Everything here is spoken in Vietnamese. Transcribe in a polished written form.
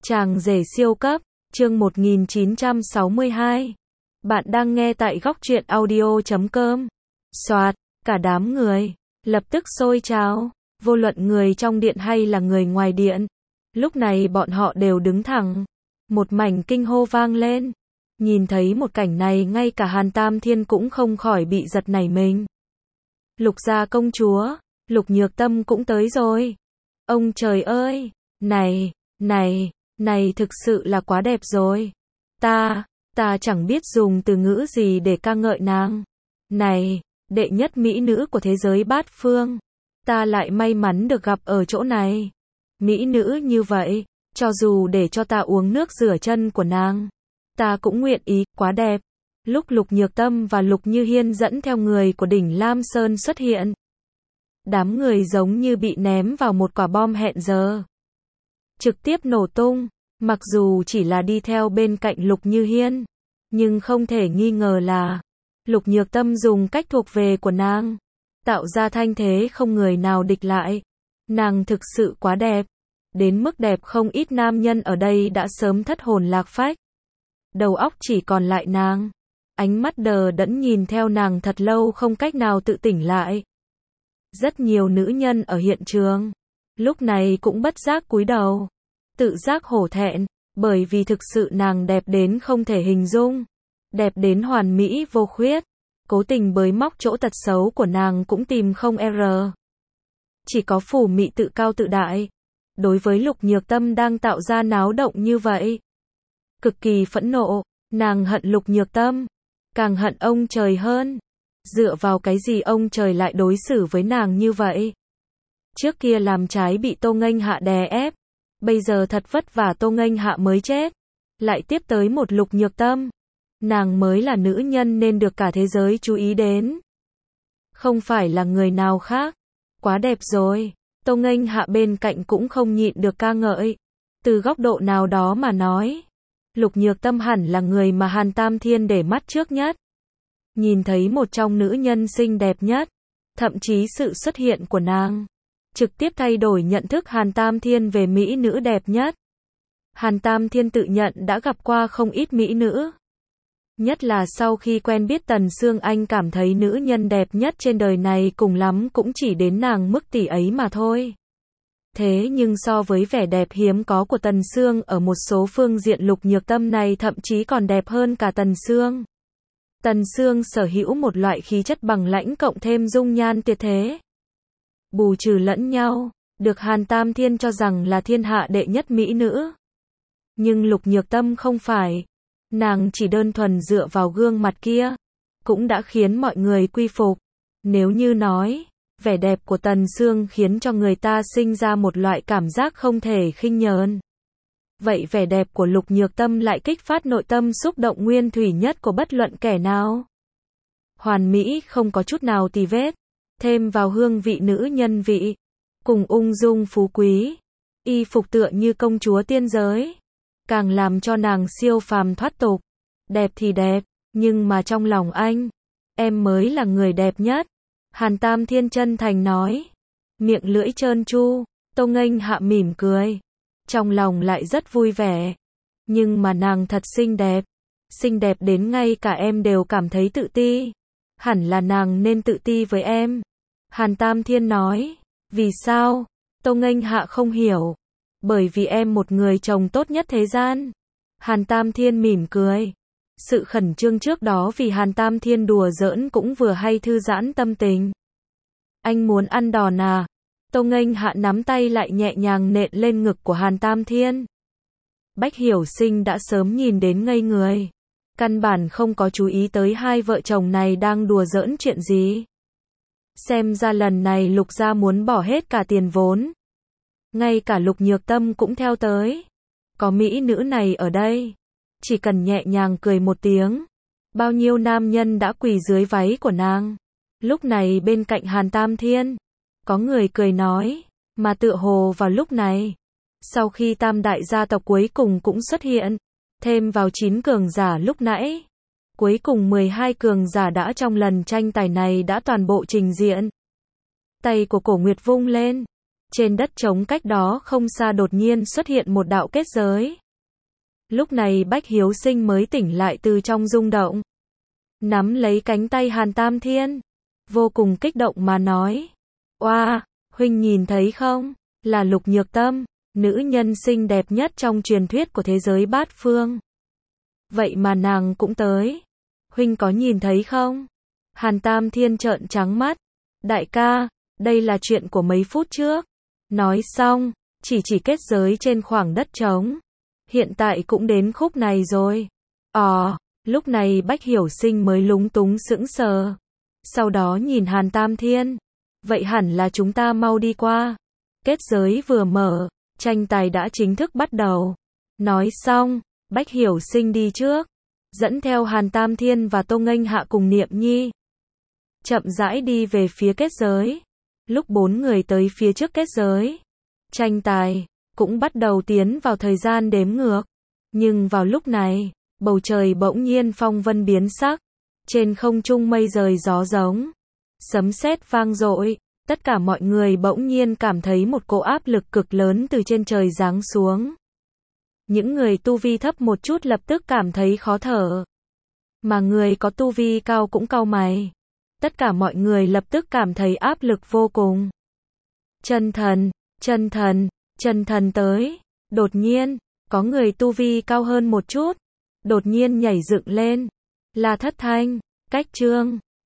Chàng rể siêu cấp, chương 1962. Bạn đang nghe tại góc truyện audio.com. Soạt, cả đám người lập tức sôi trào, vô luận người trong điện hay là người ngoài điện. Lúc này bọn họ đều đứng thẳng, một mảnh kinh hô vang lên. Nhìn thấy một cảnh này ngay cả Hàn Tam Thiên cũng không khỏi bị giật nảy mình. Lục gia công chúa, Lục Nhược Tâm cũng tới rồi. Ông trời ơi, này thực sự là quá đẹp rồi. Ta chẳng biết dùng từ ngữ gì để ca ngợi nàng. Này, đệ nhất mỹ nữ của thế giới bát phương. Ta lại may mắn được gặp ở chỗ này. Mỹ nữ như vậy, cho dù để cho ta uống nước rửa chân của nàng, ta cũng nguyện ý, quá đẹp. Lúc Lục Nhược Tâm và Lục Như Hiên dẫn theo người của đỉnh Lam Sơn xuất hiện, đám người giống như bị ném vào một quả bom hẹn giờ, trực tiếp nổ tung. Mặc dù chỉ là đi theo bên cạnh Lục Như Hiên, nhưng không thể nghi ngờ là Lục Nhược Tâm dùng cách thuộc về của nàng, tạo ra thanh thế không người nào địch lại. Nàng thực sự quá đẹp, đến mức đẹp không ít nam nhân ở đây đã sớm thất hồn lạc phách. Đầu óc chỉ còn lại nàng, ánh mắt đờ đẫn nhìn theo nàng thật lâu không cách nào tự tỉnh lại. Rất nhiều nữ nhân ở hiện trường lúc này cũng bất giác cúi đầu, tự giác hổ thẹn, bởi vì thực sự nàng đẹp đến không thể hình dung, đẹp đến hoàn mỹ vô khuyết. Cố tình bới móc chỗ tật xấu của nàng cũng tìm không r. Chỉ có phủ mị tự cao tự đại. Đối với Lục Nhược Tâm đang tạo ra náo động như vậy, cực kỳ phẫn nộ, nàng hận Lục Nhược Tâm, càng hận ông trời hơn. Dựa vào cái gì ông trời lại đối xử với nàng như vậy? Trước kia làm trái bị Tô Nghênh Hạ đè ép, bây giờ thật vất vả Tô Nghênh Hạ mới chết, lại tiếp tới một Lục Nhược Tâm. Nàng mới là nữ nhân nên được cả thế giới chú ý đến, không phải là người nào khác. Quá đẹp rồi. Tô Nghênh Hạ bên cạnh cũng không nhịn được ca ngợi. Từ góc độ nào đó mà nói, Lục Nhược Tâm hẳn là người mà Hàn Tam Thiên để mắt trước nhất. Nhìn thấy một trong nữ nhân xinh đẹp nhất, thậm chí sự xuất hiện của nàng trực tiếp thay đổi nhận thức Hàn Tam Thiên về mỹ nữ đẹp nhất. Hàn Tam Thiên tự nhận đã gặp qua không ít mỹ nữ, nhất là sau khi quen biết Tần Sương, anh cảm thấy nữ nhân đẹp nhất trên đời này cùng lắm cũng chỉ đến nàng mức tỷ ấy mà thôi. Thế nhưng so với vẻ đẹp hiếm có của Tần Sương ở một số phương diện, Lục Nhược Tâm này thậm chí còn đẹp hơn cả Tần Sương. Tần Sương sở hữu một loại khí chất bằng lãnh cộng thêm dung nhan tuyệt thế, bù trừ lẫn nhau, được Hàn Tam Thiên cho rằng là thiên hạ đệ nhất mỹ nữ. Nhưng Lục Nhược Tâm không phải. Nàng chỉ đơn thuần dựa vào gương mặt kia, cũng đã khiến mọi người quy phục. Nếu như nói, vẻ đẹp của Tần Sương khiến cho người ta sinh ra một loại cảm giác không thể khinh nhờn, vậy vẻ đẹp của Lục Nhược Tâm lại kích phát nội tâm xúc động nguyên thủy nhất của bất luận kẻ nào. Hoàn mỹ không có chút nào tì vết, thêm vào hương vị nữ nhân vị, cùng ung dung phú quý, y phục tựa như công chúa tiên giới, càng làm cho nàng siêu phàm thoát tục. Đẹp thì đẹp, nhưng mà trong lòng anh, em mới là người đẹp nhất. Hàn Tam Thiên chân thành nói, miệng lưỡi trơn tru. Tô Nghênh Hạ mỉm cười, trong lòng lại rất vui vẻ. Nhưng mà nàng thật xinh đẹp đến ngay cả em đều cảm thấy tự ti. Hẳn là nàng nên tự ti với em. Hàn Tam Thiên nói, vì sao? Tô Nghênh Hạ không hiểu. Bởi vì em một người chồng tốt nhất thế gian. Hàn Tam Thiên mỉm cười. Sự khẩn trương trước đó vì Hàn Tam Thiên đùa giỡn cũng vừa hay thư giãn tâm tình. Anh muốn ăn đòn à? Tô Nghênh Hạ nắm tay lại nhẹ nhàng nện lên ngực của Hàn Tam Thiên. Bách Hiểu Sinh đã sớm nhìn đến ngây người, căn bản không có chú ý tới hai vợ chồng này đang đùa giỡn chuyện gì. Xem ra lần này Lục gia muốn bỏ hết cả tiền vốn. Ngay cả Lục Nhược Tâm cũng theo tới. Có mỹ nữ này ở đây, chỉ cần nhẹ nhàng cười một tiếng, bao nhiêu nam nhân đã quỳ dưới váy của nàng. Lúc này bên cạnh Hàn Tam Thiên, có người cười nói, mà tựa hồ vào lúc này, sau khi tam đại gia tộc cuối cùng cũng xuất hiện, thêm vào 9 cường giả lúc nãy, cuối cùng 12 cường giả đã trong lần tranh tài này đã toàn bộ trình diện. Tay của Cổ Nguyệt vung lên, Trên đất trống cách đó không xa đột nhiên xuất hiện một đạo kết giới. Lúc này Bách Hiếu Sinh mới tỉnh lại từ trong rung động. Nắm lấy cánh tay Hàn Tam Thiên, vô cùng kích động mà nói. Oa, huynh nhìn thấy không? Là Lục Nhược Tâm, nữ nhân xinh đẹp nhất trong truyền thuyết của thế giới bát phương. Vậy mà nàng cũng tới. Huynh có nhìn thấy không? Hàn Tam Thiên trợn trắng mắt. Đại ca, đây là chuyện của mấy phút trước. Nói xong, chỉ kết giới trên khoảng đất trống. Hiện tại cũng đến khúc này rồi. Lúc này Bách Hiểu Sinh mới lúng túng sững sờ. Sau đó nhìn Hàn Tam Thiên. Vậy hẳn là chúng ta mau đi qua. Kết giới vừa mở, tranh tài đã chính thức bắt đầu. Nói xong, Bách Hiểu Sinh đi trước, dẫn theo Hàn Tam Thiên và Tô Nghênh Hạ cùng Niệm Nhi. Chậm rãi đi về phía kết giới. Lúc 4 người tới phía trước kết giới, tranh tài cũng bắt đầu tiến vào thời gian đếm ngược. Nhưng vào lúc này, bầu trời bỗng nhiên phong vân biến sắc, trên không trung mây rời gió giống, sấm sét vang dội, tất cả mọi người bỗng nhiên cảm thấy một cỗ áp lực cực lớn từ trên trời giáng xuống. Những người tu vi thấp một chút lập tức cảm thấy khó thở, mà người có tu vi cao cũng cau mày. Tất cả mọi người lập tức cảm thấy áp lực vô cùng. Chân thần, chân thần, chân thần tới. Đột nhiên, có người tu vi cao hơn một chút, đột nhiên nhảy dựng lên. Là Thất Thanh, Cách Trương,